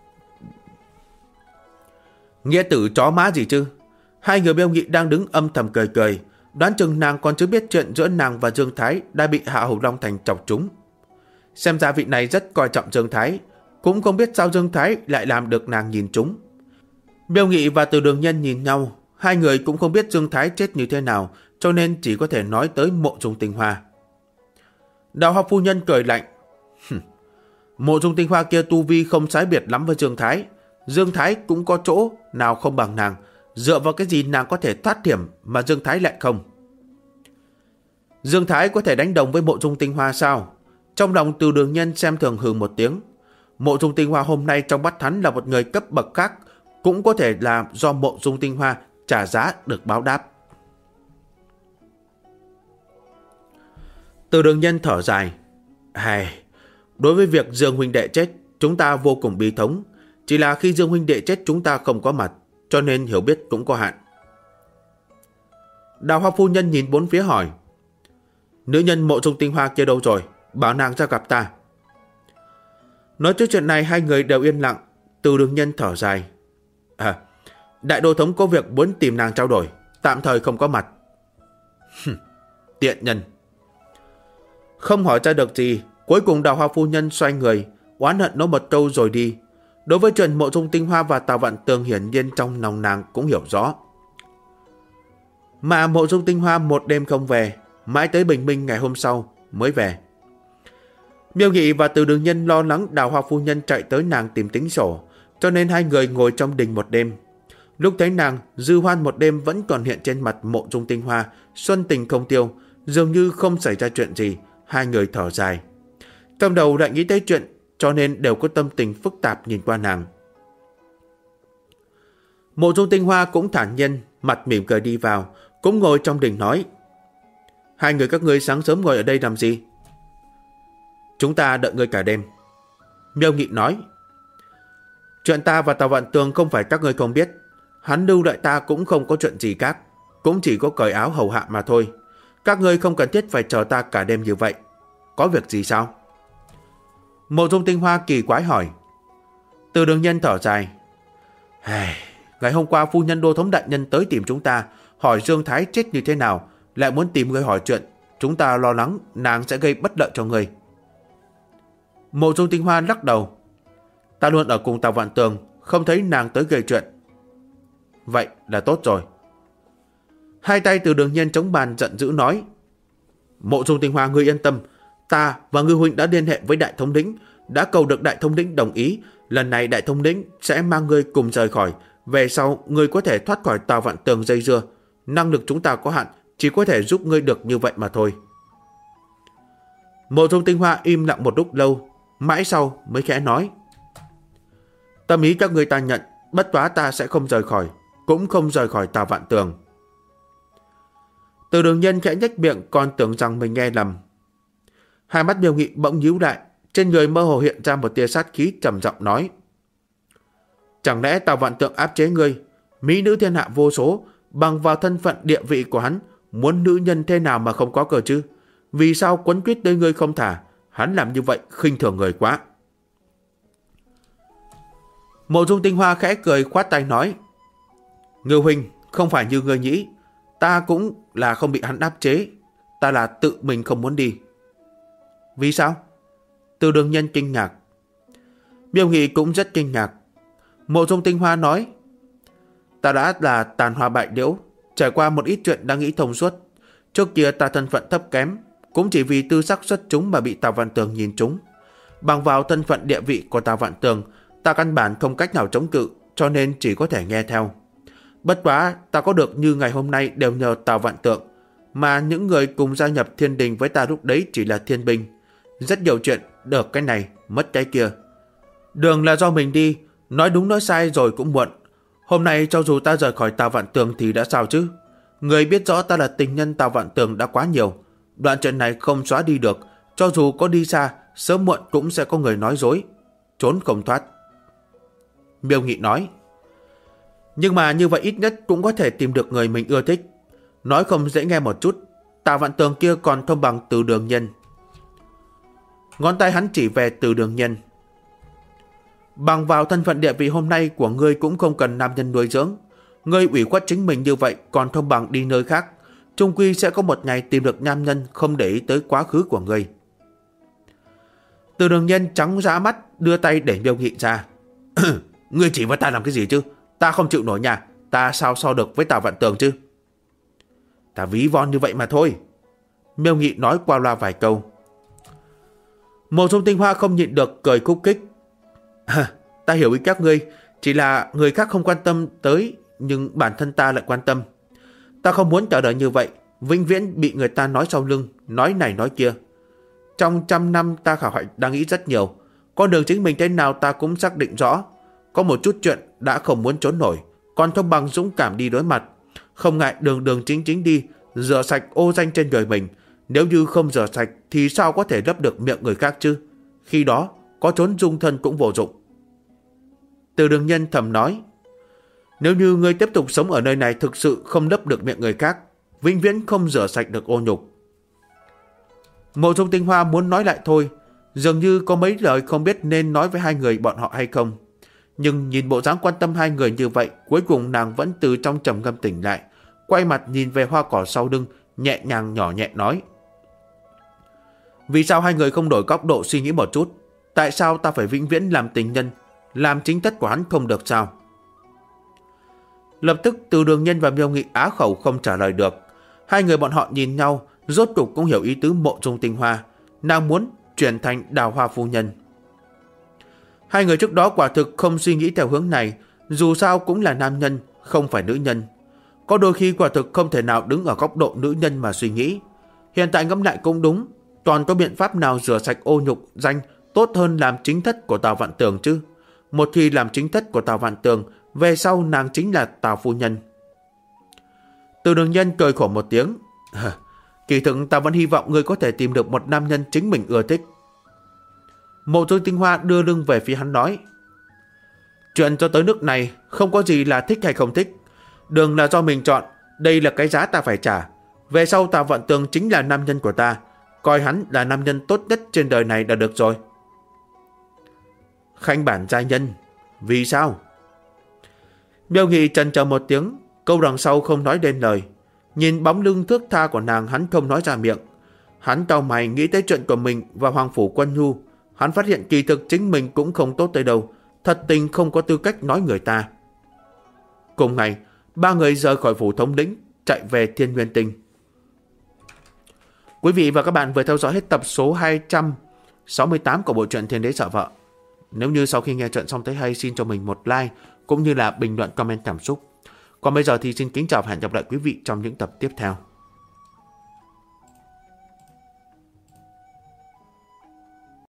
Nghĩa tử chó má gì chứ? Hai người Miêu Nghị đang đứng âm thầm cười cười, đoán chừng nàng còn chưa biết chuyện giữa nàng và Dương Thái đã bị Hạ Hầu Long Thành chọc trúng. Xem ra vị này rất coi trọng Dương Thái, cũng không biết sao Dương Thái lại làm được nàng nhìn trúng. Miêu Nghị và Từ Đường Nhân nhìn nhau, hai người cũng không biết Dương Thái chết như thế nào, cho nên chỉ có thể nói tới Mộ Dung Tinh Hoa. Đào Hoa phu nhân cười lạnh, Mộ Dung Tinh Hoa kia tu vi không sai biệt lắm với Dương Thái. Dương Thái cũng có chỗ nào không bằng nàng, dựa vào cái gì nàng có thể thoát hiểm mà Dương Thái lại không? Dương Thái có thể đánh đồng với Mộ Dung Tinh Hoa sao? Trong lòng Từ Đường Nhân xem thường hừ một tiếng. Mộ Dung Tinh Hoa hôm nay trong mắt hắn là một người cấp bậc khác, cũng có thể là do Mộ Dung Tinh Hoa trả giá được báo đáp. Từ Đường Nhân thở dài, đối với việc Dương huynh đệ chết, chúng ta vô cùng bi thống. Chỉ là khi Dương huynh đệ chết chúng ta không có mặt, cho nên hiểu biết cũng có hạn. Đào Hoa phu nhân nhìn bốn phía hỏi, nữ nhân Mộ Dung Tinh Hoa kia đâu rồi? Bảo nàng ra gặp ta. Nói tới chuyện này hai người đều yên lặng. Từ Đường Nhân thở dài, Đại Đô Thống có việc muốn tìm nàng trao đổi, tạm thời không có mặt. Tiện nhân. Không hỏi ra được gì, cuối cùng Đào Hoa phu nhân xoay người, oán hận nói một câu rồi đi. Đối với chuyện Mộ Dung Tinh Hoa và Tào Vạn Tường hiển nhiên trong lòng nàng cũng hiểu rõ. Mà Mộ Dung Tinh Hoa một đêm không về, mãi tới bình minh ngày hôm sau mới về. Miêu Nghị và Từ Đường Nhân lo lắng Đào Hoa phu nhân chạy tới nàng tìm tính sổ, cho nên hai người ngồi trong đình một đêm. Lúc thấy nàng dư hoan một đêm vẫn còn hiện trên mặt Mộ Dung Tinh Hoa, xuân tình không tiêu, dường như không xảy ra chuyện gì, hai người thở dài. Trong đầu lại nghĩ tới chuyện, cho nên đều có tâm tình phức tạp nhìn qua nàng. Mộ Dung Tinh Hoa cũng thản nhiên, mặt mỉm cười đi vào, cũng ngồi trong đình nói, hai người các ngươi sáng sớm ngồi ở đây làm gì? Chúng ta đợi ngươi cả đêm. Miêu Nghị nói, chuyện ta và Tào Vạn Tường không phải các ngươi không biết, hắn lưu đợi ta cũng không có chuyện gì khác, cũng chỉ có cởi áo hầu hạ mà thôi. Các ngươi không cần thiết phải chờ ta cả đêm như vậy. Có việc gì sao? Mộ Dung Tinh Hoa kỳ quái hỏi. Từ Đường Nhân thở dài, ngày hôm qua phu nhân Đô Thống đại nhân tới tìm chúng ta, hỏi Dương Thái chết như thế nào, lại muốn tìm ngươi hỏi chuyện, chúng ta lo lắng nàng sẽ gây bất lợi cho ngươi. Mộ Dung Tinh Hoa lắc đầu, ta luôn ở cùng Tào Vạn Tường, không thấy nàng tới gây chuyện. Vậy là tốt rồi. Hai tay Từ Đường Nhân chống bàn giận dữ nói, Mộ Dung Tinh Hoa ngươi yên tâm, ta và Ngư huynh đã liên hệ với Đại Thống lĩnh, đã cầu được Đại Thống lĩnh đồng ý, lần này Đại Thống lĩnh sẽ mang ngươi cùng rời khỏi, về sau ngươi có thể thoát khỏi Tào Vạn Tường dây dưa, năng lực chúng ta có hạn, chỉ có thể giúp ngươi được như vậy mà thôi. Mộ Dung Tinh Hoa im lặng một lúc lâu, mãi sau mới khẽ nói, tâm ý các ngươi ta nhận, bất quá ta sẽ không rời khỏi, cũng không rời khỏi Tào Vạn Tường. Từ Đường Nhân khẽ nhếch miệng, còn tưởng rằng mình nghe lầm. Hai mắt Miêu Nghị bỗng nhíu lại, trên người mơ hồ hiện ra một tia sát khí, trầm giọng nói, chẳng lẽ Tào Vạn Tường áp chế ngươi? Mỹ nữ thiên hạ vô số, bằng vào thân phận địa vị của hắn, muốn nữ nhân thế nào mà không có cờ chứ? Vì sao quấn quýt tới ngươi không thả? Hắn làm như vậy khinh thường người quá. Mộ Dung Tinh Hoa khẽ cười khoát tay nói: Ngưu huynh, không phải như ngươi nghĩ, ta cũng là không bị hắn áp chế, ta là tự mình không muốn đi. Vì sao? Từ Đường Nhân kinh ngạc. Miêu Nghị cũng rất kinh ngạc. Mộ Dung Tinh Hoa nói: Ta đã là tàn hoa bại liễu, trải qua một ít chuyện đã nghĩ thông suốt. Trước kia ta thân phận thấp kém, cũng chỉ vì tư sắc xuất chúng mà bị Tào Vạn Tường nhìn trúng. Bằng vào thân phận địa vị của Tào Vạn Tường, ta căn bản không cách nào chống cự, cho nên chỉ có thể nghe theo. Bất quá ta có được như ngày hôm nay đều nhờ Tào Vạn Tường, mà những người cùng gia nhập Thiên Đình với ta lúc đấy chỉ là thiên binh. Rất nhiều chuyện được cái này mất cái kia. Đường là do mình đi, nói đúng nói sai rồi cũng muộn. Hôm nay cho dù ta rời khỏi Tào Vạn Tường thì đã sao chứ? Người biết rõ ta là tình nhân Tào Vạn Tường đã quá nhiều. Đoạn chuyện này không xóa đi được, cho dù có đi xa, sớm muộn cũng sẽ có người nói dối, trốn không thoát. Miêu Nghị nói: Nhưng mà như vậy ít nhất cũng có thể tìm được người mình ưa thích. Nói không dễ nghe một chút, Tào Vạn Tường kia còn không bằng Từ Đường Nhân. Ngón tay hắn chỉ về Từ Đường Nhân. Bằng vào thân phận địa vị hôm nay của ngươi cũng không cần nam nhân nuôi dưỡng. Ngươi ủy khuất chính mình như vậy còn không bằng đi nơi khác. Chung quy sẽ có một ngày tìm được nam nhân không để ý tới quá khứ của ngươi. Từ Đường Nhân trắng dã mắt đưa tay để Miêu Nghị ra. Ngươi chỉ với ta làm cái gì chứ? Ta không chịu nổi nhà. Ta sao so được với Tào Vạn Tường chứ? Ta ví von như vậy mà thôi. Miêu Nghị nói qua loa vài câu. Mộ Dung Tinh Hoa không nhịn được cười khúc khích. Ta hiểu ý các ngươi, chỉ là người khác không quan tâm tới, nhưng bản thân ta lại quan tâm. Ta không muốn cả đời như vậy, vĩnh viễn bị người ta nói sau lưng, nói này nói kia. Trong 100 năm ta khảo hạch đang nghĩ rất nhiều, con đường chính mình thế nào ta cũng xác định rõ. Có một chút chuyện đã không muốn trốn nổi, còn không bằng dũng cảm đi đối mặt. Không ngại đường đường chính chính đi, rửa sạch ô danh trên người mình. Nếu như không rửa sạch thì sao có thể lấp được miệng người khác chứ? Khi đó có trốn dung thân cũng vô dụng. Từ Đường Nhân thầm nói: Nếu như ngươi tiếp tục sống ở nơi này thực sự không lấp được miệng người khác, vĩnh viễn không rửa sạch được ô nhục. Mộ Dung Tinh Hoa muốn nói lại thôi, dường như có mấy lời không biết nên nói với hai người bọn họ hay không. Nhưng nhìn bộ dáng quan tâm hai người như vậy, cuối cùng nàng vẫn từ trong trầm ngâm tỉnh lại, quay mặt nhìn về hoa cỏ sau lưng, nhẹ nhàng nhỏ nhẹ nói: Vì sao hai người không đổi góc độ suy nghĩ một chút? Tại sao ta phải vĩnh viễn làm tình nhân, làm chính thất của hắn không được sao? Lập tức Từ Đường Nhân và Miêu Nghị á khẩu không trả lời được. Hai người bọn họ nhìn nhau, rốt cục cũng hiểu ý tứ Mộ Dung Tinh Hoa. Nàng muốn chuyển thành Đào Hoa phu nhân. Hai người trước đó quả thực không suy nghĩ theo hướng này, dù sao cũng là nam nhân, không phải nữ nhân. Có đôi khi quả thực không thể nào đứng ở góc độ nữ nhân mà suy nghĩ. Hiện tại ngẫm lại cũng đúng, toàn có biện pháp nào rửa sạch ô nhục danh tốt hơn làm chính thất của Tào Vạn Tường chứ? Một khi làm chính thất của Tào Vạn Tường, về sau nàng chính là Tào phu nhân. Từ Đường Nhân cười khổ một tiếng. Kỳ thực ta vẫn hy vọng ngươi có thể tìm được một nam nhân chính mình ưa thích. Mộ Dung Tinh Hoa đưa lưng về phía hắn nói: Chuyện cho tới nước này không có gì là thích hay không thích. Đường là do mình chọn, đây là cái giá ta phải trả. Về sau Tào Vạn Tường chính là nam nhân của ta, coi hắn là nam nhân tốt nhất trên đời này là được rồi. Khanh bản giai nhân, vì sao? Miêu Nghị chần chờ một tiếng, câu đằng sau không nói đến lời. Nhìn bóng lưng thước tha của nàng, hắn không nói ra miệng. Hắn cau mày nghĩ tới chuyện của mình và Hoàng Phủ Quân Nhu. Hắn phát hiện kỳ thực chính mình cũng không tốt tới đâu, thật tình không có tư cách nói người ta. Cùng ngày, ba người rời khỏi phủ thống lĩnh, chạy về Thiên Nguyên Tinh. Quý vị và các bạn vừa theo dõi hết tập số 268 của bộ truyện Thiên Đế Sợ Vợ. Nếu như sau khi nghe chuyện xong thấy hay, xin cho mình một like cũng như là bình luận comment cảm xúc. Còn bây giờ thì xin kính chào và hẹn gặp lại quý vị trong những tập tiếp theo.